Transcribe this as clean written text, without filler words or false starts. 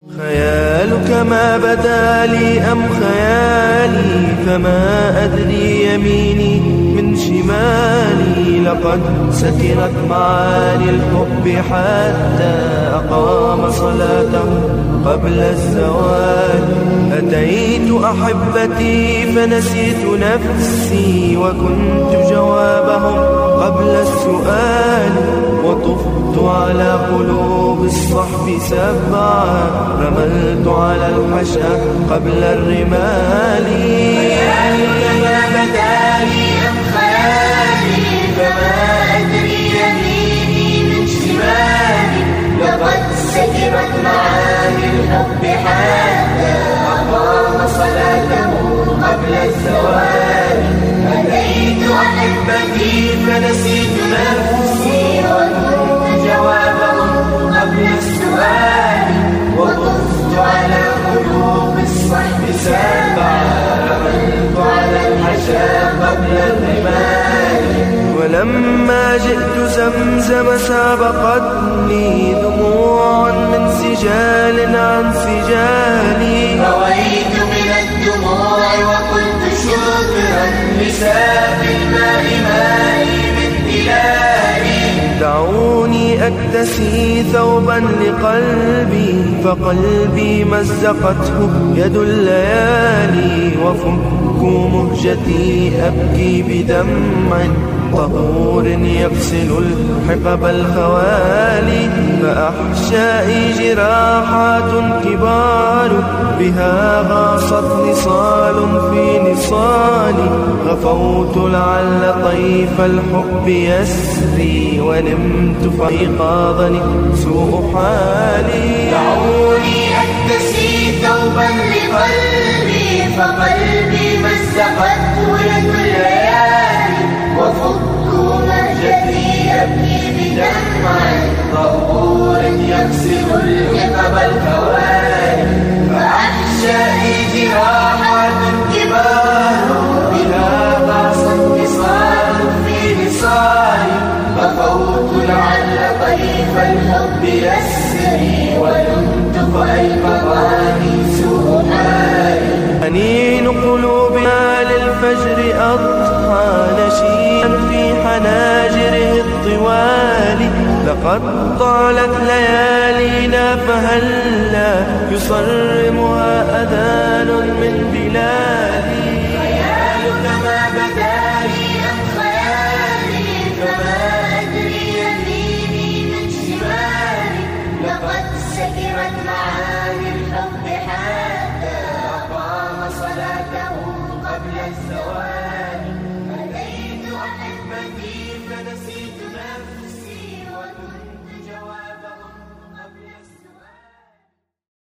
خيالك ما بدا لي أم خيالي، فما أدري يميني من شمالي. لقد سكرت معاني الحب حتى أقام صلاته قبل الزوال. أتيت أحبتي فنسيت نفسي، وكنت جوابهم قبل السؤال. وطفت على قلوب الصحب سبعا، رملت على الحشا قبل الرمال. خيالك ما بدا لي أم خيالي، فما أدري يميني من شمالي. لقد سكرت معاني الحب حتى أقام صلاته قبل الزوال. أتيت أحبتي فنسيت نفسي، وكنت جوابهم قبل السؤال. وطفت على قلوب الصحب سبعا، رملت على الحشا قبل الرمال. ولما جئت زمزم سابقتني دموع من سجال عن سجالي. رويت من الدموع وقلت شكرا لساقي الماء مائي من تلالي. دعوني أكتسي ثوبا لقلبي، فقلبي مزقته يد الليالي. وفكوا مهجتي أبكي بدمع طهور يغسل الحقب الخوالي. فأحشائي جراحات كبار، بها غاصت نصال في نصالي. غفوت لعل طيف الحب يسري، ونمت فأيقاظني سوء حالي. دعوني أكتسي ثوبا لقلبي، فقلبي مزقته يد الليالي. وفكوا مهجتي أبكي بدمع طهور يغسل الحقب الخوالي. فأحشائي جراحات كبار، بها غاصت نصال في نصالي. غفوت لعل طيف الحب يسري، ونمت فأيقظني سوء حالي. أنين قلوبنا للفجر أضحى نشيا في حناجره الطوال. لقد طالت ليالينا فهلا يصرمها أذان من بلادي. خيالك ما بدا لي أم خيالي، فما أدري يميني من شمالي. لقد سكرت معاني الحب حالي.